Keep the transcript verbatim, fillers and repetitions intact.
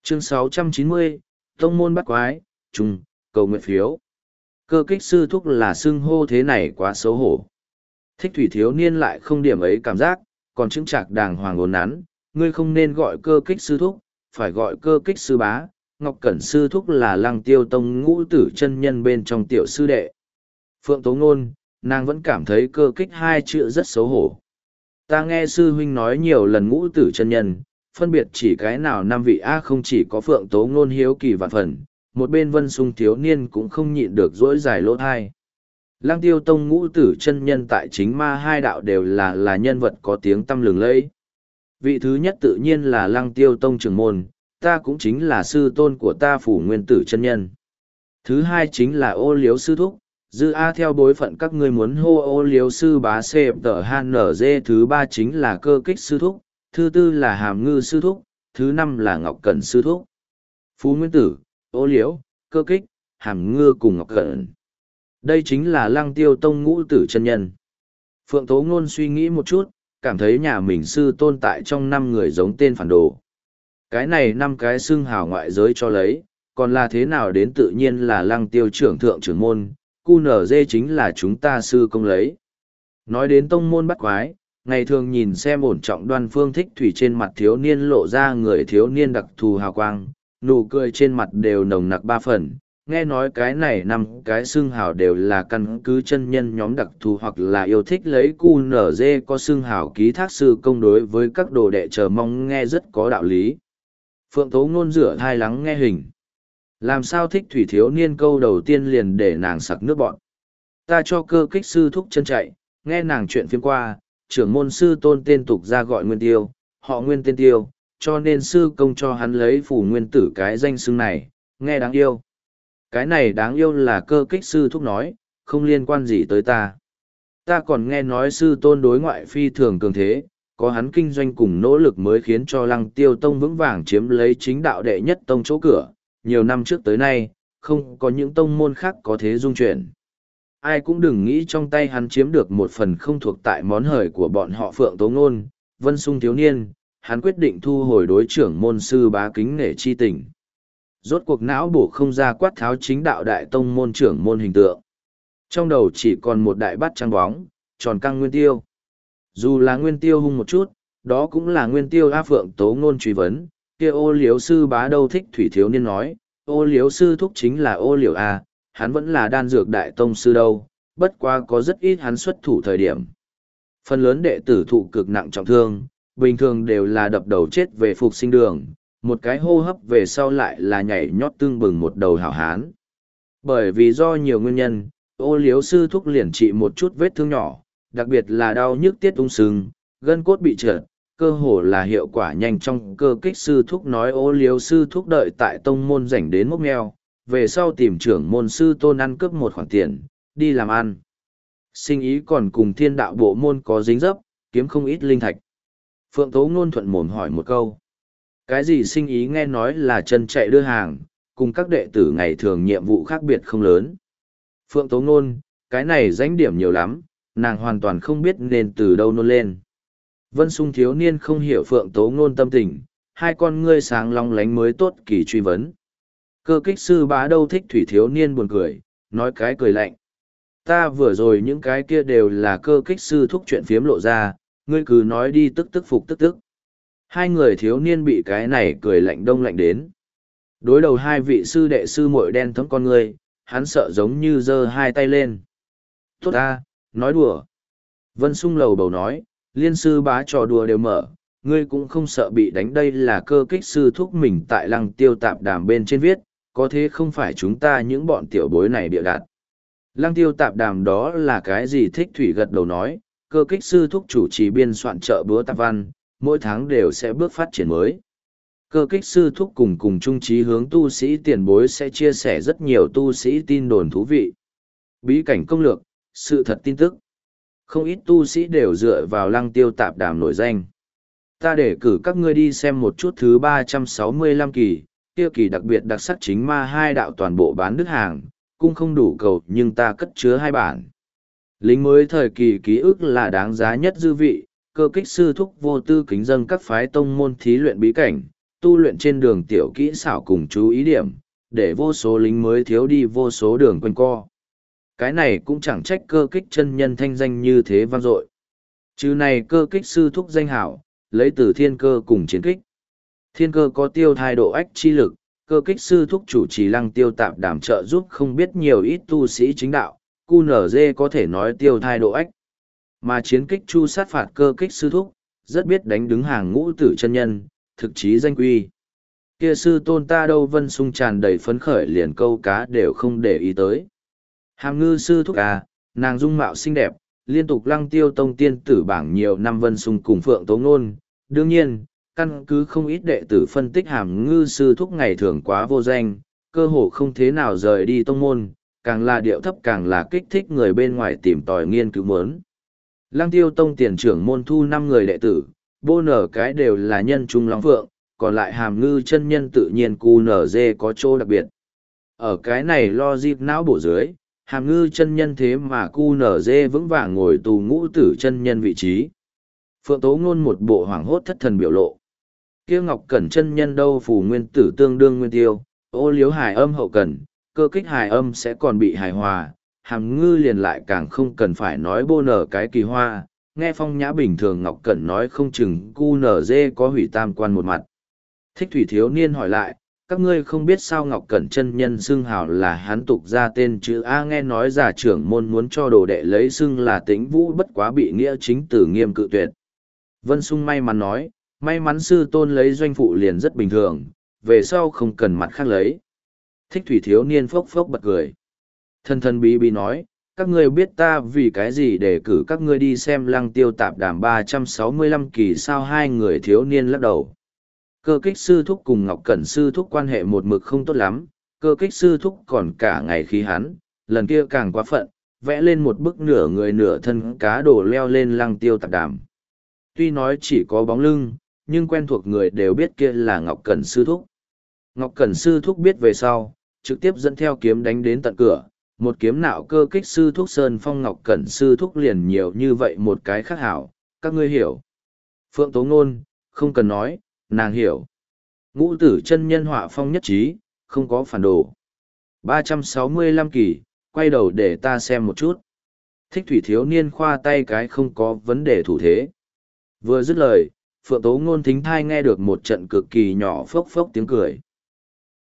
Chương sáu trăm chín mươi, Tông môn bắt quái, trùng, cầu nguyện phiếu. Cơ kích sư thúc là xưng hô thế này quá xấu hổ. Thích thủy thiếu niên lại không điểm ấy cảm giác, còn chứng trạc đàng hoàng ốn nắn, ngươi không nên gọi cơ kích sư thúc, phải gọi cơ kích sư bá. Ngọc Cẩn sư thúc là Lăng Tiêu Tông ngũ tử chân nhân bên trong tiểu sư đệ. Phượng Tố Ngôn, nàng vẫn cảm thấy cơ kích hai chữ rất xấu hổ. Ta nghe sư huynh nói nhiều lần ngũ tử chân nhân, phân biệt chỉ cái nào năm vị A không chỉ có Phượng Tố Ngôn hiếu kỳ vạn phần, một bên Vân Sung thiếu niên cũng không nhịn được dỗi dài lỗ thai. Lăng Tiêu Tông ngũ tử chân nhân tại chính ma hai đạo đều là là nhân vật có tiếng tăm lừng lẫy. Vị thứ nhất tự nhiên là Lăng Tiêu Tông trưởng môn, ta cũng chính là sư tôn của ta Phủ Nguyên Tử chân nhân. Thứ hai chính là Ô Liếu sư thúc, dư A theo bối phận các ngươi muốn hô Ô Liếu sư bá xếp tờ han nở dê. Thứ ba chính là Cơ Kích sư thúc, thứ tư là Hàm Ngư sư thúc, thứ năm là Ngọc Cẩn sư thúc. Phú Nguyên Tử, Ô Liễu, Cơ Kích, Hàm Ngư cùng Ngọc Cẩn. Đây chính là Lăng Tiêu Tông ngũ tử chân nhân. Phượng Tố Ngôn suy nghĩ một chút, cảm thấy nhà mình sư tôn tại trong năm người giống tên phản đồ. Cái này năm cái xưng hào ngoại giới cho lấy, còn là thế nào đến tự nhiên là Lăng Tiêu trưởng thượng trưởng môn, cu nở dê chính là chúng ta sư công lấy. Nói đến tông môn bắt quái, ngày thường nhìn xem ổn trọng đoan phương thích thủy trên mặt thiếu niên lộ ra người thiếu niên đặc thù hào quang, nụ cười trên mặt đều nồng nặc ba phần. Nghe nói cái này năm cái xưng hào đều là căn cứ chân nhân nhóm đặc thù hoặc là yêu thích lấy cu nở dê có xưng hào ký thác sư công đối với các đồ đệ chờ mong nghe rất có đạo lý. Phượng Tố Ngôn rửa thai lắng nghe hình. Làm sao thích thủy thiếu niên câu đầu tiên liền để nàng sặc nước bọn. Ta cho Cơ Kích sư thúc chân chạy, nghe nàng chuyện phiếm qua, trưởng môn sư tôn tên tục ra gọi Nguyên Tiêu, họ Nguyên tên Tiêu, cho nên sư công cho hắn lấy Phủ Nguyên Tử cái danh xưng này, nghe đáng yêu. Cái này đáng yêu là Cơ Kích sư thúc nói, không liên quan gì tới ta. Ta còn nghe nói sư tôn đối ngoại phi thường cường thế, có hắn kinh doanh cùng nỗ lực mới khiến cho Lăng Tiêu Tông vững vàng chiếm lấy chính đạo đệ nhất tông chỗ cửa, nhiều năm trước tới nay, không có những tông môn khác có thế dung chuyển. Ai cũng đừng nghĩ trong tay hắn chiếm được một phần không thuộc tại món hời của bọn họ Phượng Tố Ngôn, Vân Sung thiếu niên, hắn quyết định thu hồi đối trưởng môn sư bá kính nể chi tình. Rốt cuộc não bổ không ra quát tháo chính đạo đại tông môn trưởng môn hình tượng. Trong đầu chỉ còn một đại bát trắng bóng, tròn căng Nguyên Tiêu. Dù là Nguyên Tiêu hung một chút, đó cũng là Nguyên Tiêu A. Phượng Tố Ngôn truy vấn, kia Ô Liếu sư bá đâu thích thủy thiếu niên nói, Ô Liếu sư thúc chính là Ô Liếu A, hắn vẫn là đan dược đại tông sư đâu, bất quá có rất ít hắn xuất thủ thời điểm. Phần lớn đệ tử thụ cực nặng trọng thương, bình thường đều là đập đầu chết về phục sinh đường, một cái hô hấp về sau lại là nhảy nhót tương bừng một đầu hảo hán. Bởi vì do nhiều nguyên nhân, Ô Liếu sư thúc liền trị một chút vết thương nhỏ, đặc biệt là đau nhức tiết ung sưng, gân cốt bị trượt, cơ hồ là hiệu quả nhanh trong. Cơ Kích sư thúc nói Ô Liếu sư thúc đợi tại tông môn rảnh đến mốc meo, về sau tìm trưởng môn sư tôn ăn cướp một khoản tiền, đi làm ăn. Sinh ý còn cùng thiên đạo bộ môn có dính dấp, kiếm không ít linh thạch. Phượng Tố Ngôn thuận mồm hỏi một câu. Cái gì sinh ý nghe nói là chân chạy đưa hàng, cùng các đệ tử ngày thường nhiệm vụ khác biệt không lớn. Phượng Tố Ngôn, cái này danh điểm nhiều lắm, nàng hoàn toàn không biết nên từ đâu nôn lên. Vân Sung thiếu niên không hiểu Phượng Tố Ngôn tâm tình, hai con ngươi sáng long lánh mới tốt kỳ truy vấn. Cơ Kích sư bá đâu thích thủy thiếu niên buồn cười, nói cái cười lạnh. Ta vừa rồi những cái kia đều là Cơ Kích sư thúc chuyện phiếm lộ ra, ngươi cứ nói đi tức tức phục tức tức. Hai người thiếu niên bị cái này cười lạnh đông lạnh đến. Đối đầu hai vị sư đệ sư muội đen thấm con ngươi, hắn sợ giống như giơ hai tay lên. Tốt ta, nói đùa. Vân Sung lầu bầu nói, liên sư bá trò đùa đều mở, ngươi cũng không sợ bị đánh. Đây là Cơ Kích sư thúc mình tại Lăng Tiêu tạp đàm bên trên viết, có thế không phải chúng ta những bọn tiểu bối này bịa đặt. Lăng Tiêu tạp đàm đó là cái gì? Thích thủy gật đầu nói, Cơ Kích sư thúc chủ trì biên soạn trợ búa tạp văn, mỗi tháng đều sẽ bước phát triển mới. Cơ Kích sư thúc cùng cùng chung chí hướng tu sĩ tiền bối sẽ chia sẻ rất nhiều tu sĩ tin đồn thú vị. Bí cảnh công lược, sự thật tin tức. Không ít tu sĩ đều dựa vào Lăng Tiêu tạp đàm nổi danh. Ta để cử các ngươi đi xem một chút thứ ba trăm sáu mươi lăm kỳ, kia kỳ đặc biệt đặc sắc chính ma hai đạo toàn bộ bán đứt hàng, cũng không đủ cầu nhưng ta cất chứa hai bản. Lính mới thời kỳ ký ức là đáng giá nhất dư vị, Cơ Kích sư thúc vô tư kính dâng các phái tông môn thí luyện bí cảnh, tu luyện trên đường tiểu kỹ xảo cùng chú ý điểm, để vô số lính mới thiếu đi vô số đường quanh co. Cái này cũng chẳng trách cơ kích chân nhân thanh danh như thế vang dội. Chứ này cơ kích sư thúc danh hảo, lấy từ thiên cơ cùng chiến kích. Thiên cơ có tiêu thai độ ách chi lực, cơ kích sư thúc chủ trì lăng tiêu tạp đảm trợ giúp không biết nhiều ít tu sĩ chính đạo, cu nở dê có thể nói tiêu thai độ ách. Mà chiến kích chu sát phạt cơ kích sư thúc, rất biết đánh đứng hàng ngũ tử chân nhân, thực chí danh quy. Kia sư tôn ta đâu vân sung tràn đầy phấn khởi liền câu cá đều không để ý tới. Hàm ngư sư thúc à, nàng dung mạo xinh đẹp, liên tục lăng tiêu tông tiên tử bảng nhiều năm vân sung cùng phượng tố ngôn. Đương nhiên, căn cứ không ít đệ tử phân tích hàm ngư sư thúc ngày thường quá vô danh, cơ hồ không thế nào rời đi tông môn, càng là điệu thấp càng là kích thích người bên ngoài tìm tòi nghiên cứu mớn. Lăng tiêu tông tiền trưởng môn thu năm người đệ tử, bô nở cái đều là nhân trung lóng phượng, còn lại hàm ngư chân nhân tự nhiên cu nở dê có chỗ đặc biệt. Ở cái này lo dịp não bổ dưới, hàm ngư chân nhân thế mà cu nở dê vững vàng ngồi tù ngũ tử chân nhân vị trí. Phượng Tố Ngôn một bộ hoảng hốt thất thần biểu lộ. Kia Ngọc Cẩn chân nhân đâu phù nguyên tử tương đương nguyên tiêu, ô liếu hài âm hậu cần, cơ kích hài âm sẽ còn bị hài hòa, hàm ngư liền lại càng không cần phải nói bô nở cái kỳ hoa, nghe phong nhã bình thường Ngọc Cẩn nói không chừng cu nở dê có hủy tam quan một mặt. Thích thủy thiếu niên hỏi lại, các ngươi không biết sao Ngọc Cẩn chân nhân xưng hào là hắn tục ra tên chữ A, nghe nói giả trưởng môn muốn cho đồ đệ lấy xưng là Tĩnh Vũ, bất quá bị nghĩa chính tử nghiêm cự tuyệt. Vân Sung may mắn nói, may mắn sư tôn lấy doanh phụ liền rất bình thường, về sau không cần mặt khác lấy. Thích thủy thiếu niên phốc phốc bật cười. Thân thân bí bí nói, các ngươi biết ta vì cái gì để cử các ngươi đi xem lăng tiêu tạp đàm ba trăm sáu mươi lăm kỳ sao? Hai người thiếu niên lắc đầu. Cơ kích sư thúc cùng Ngọc Cẩn sư thúc quan hệ một mực không tốt lắm, cơ kích sư thúc còn cả ngày khí hắn, lần kia càng quá phận, vẽ lên một bức nửa người nửa thân cá đổ leo lên lăng tiêu tạp đàm. Tuy nói chỉ có bóng lưng, nhưng quen thuộc người đều biết kia là Ngọc Cẩn sư thúc. Ngọc Cẩn sư thúc biết về sau, trực tiếp dẫn theo kiếm đánh đến tận cửa, một kiếm nạo cơ kích sư thúc sơn phong. Ngọc Cẩn sư thúc liền nhiều như vậy một cái khác hảo, các ngươi hiểu. Phượng Tố Ngôn, không cần nói, nàng hiểu. Ngũ tử chân nhân họa phong nhất trí, không có phản đồ. ba trăm sáu mươi lăm kỳ, quay đầu để ta xem một chút. Thích thủy thiếu niên khoa tay cái không có vấn đề thủ thế. Vừa dứt lời, Phượng Tố Ngôn thính thai nghe được một trận cực kỳ nhỏ phốc phốc tiếng cười.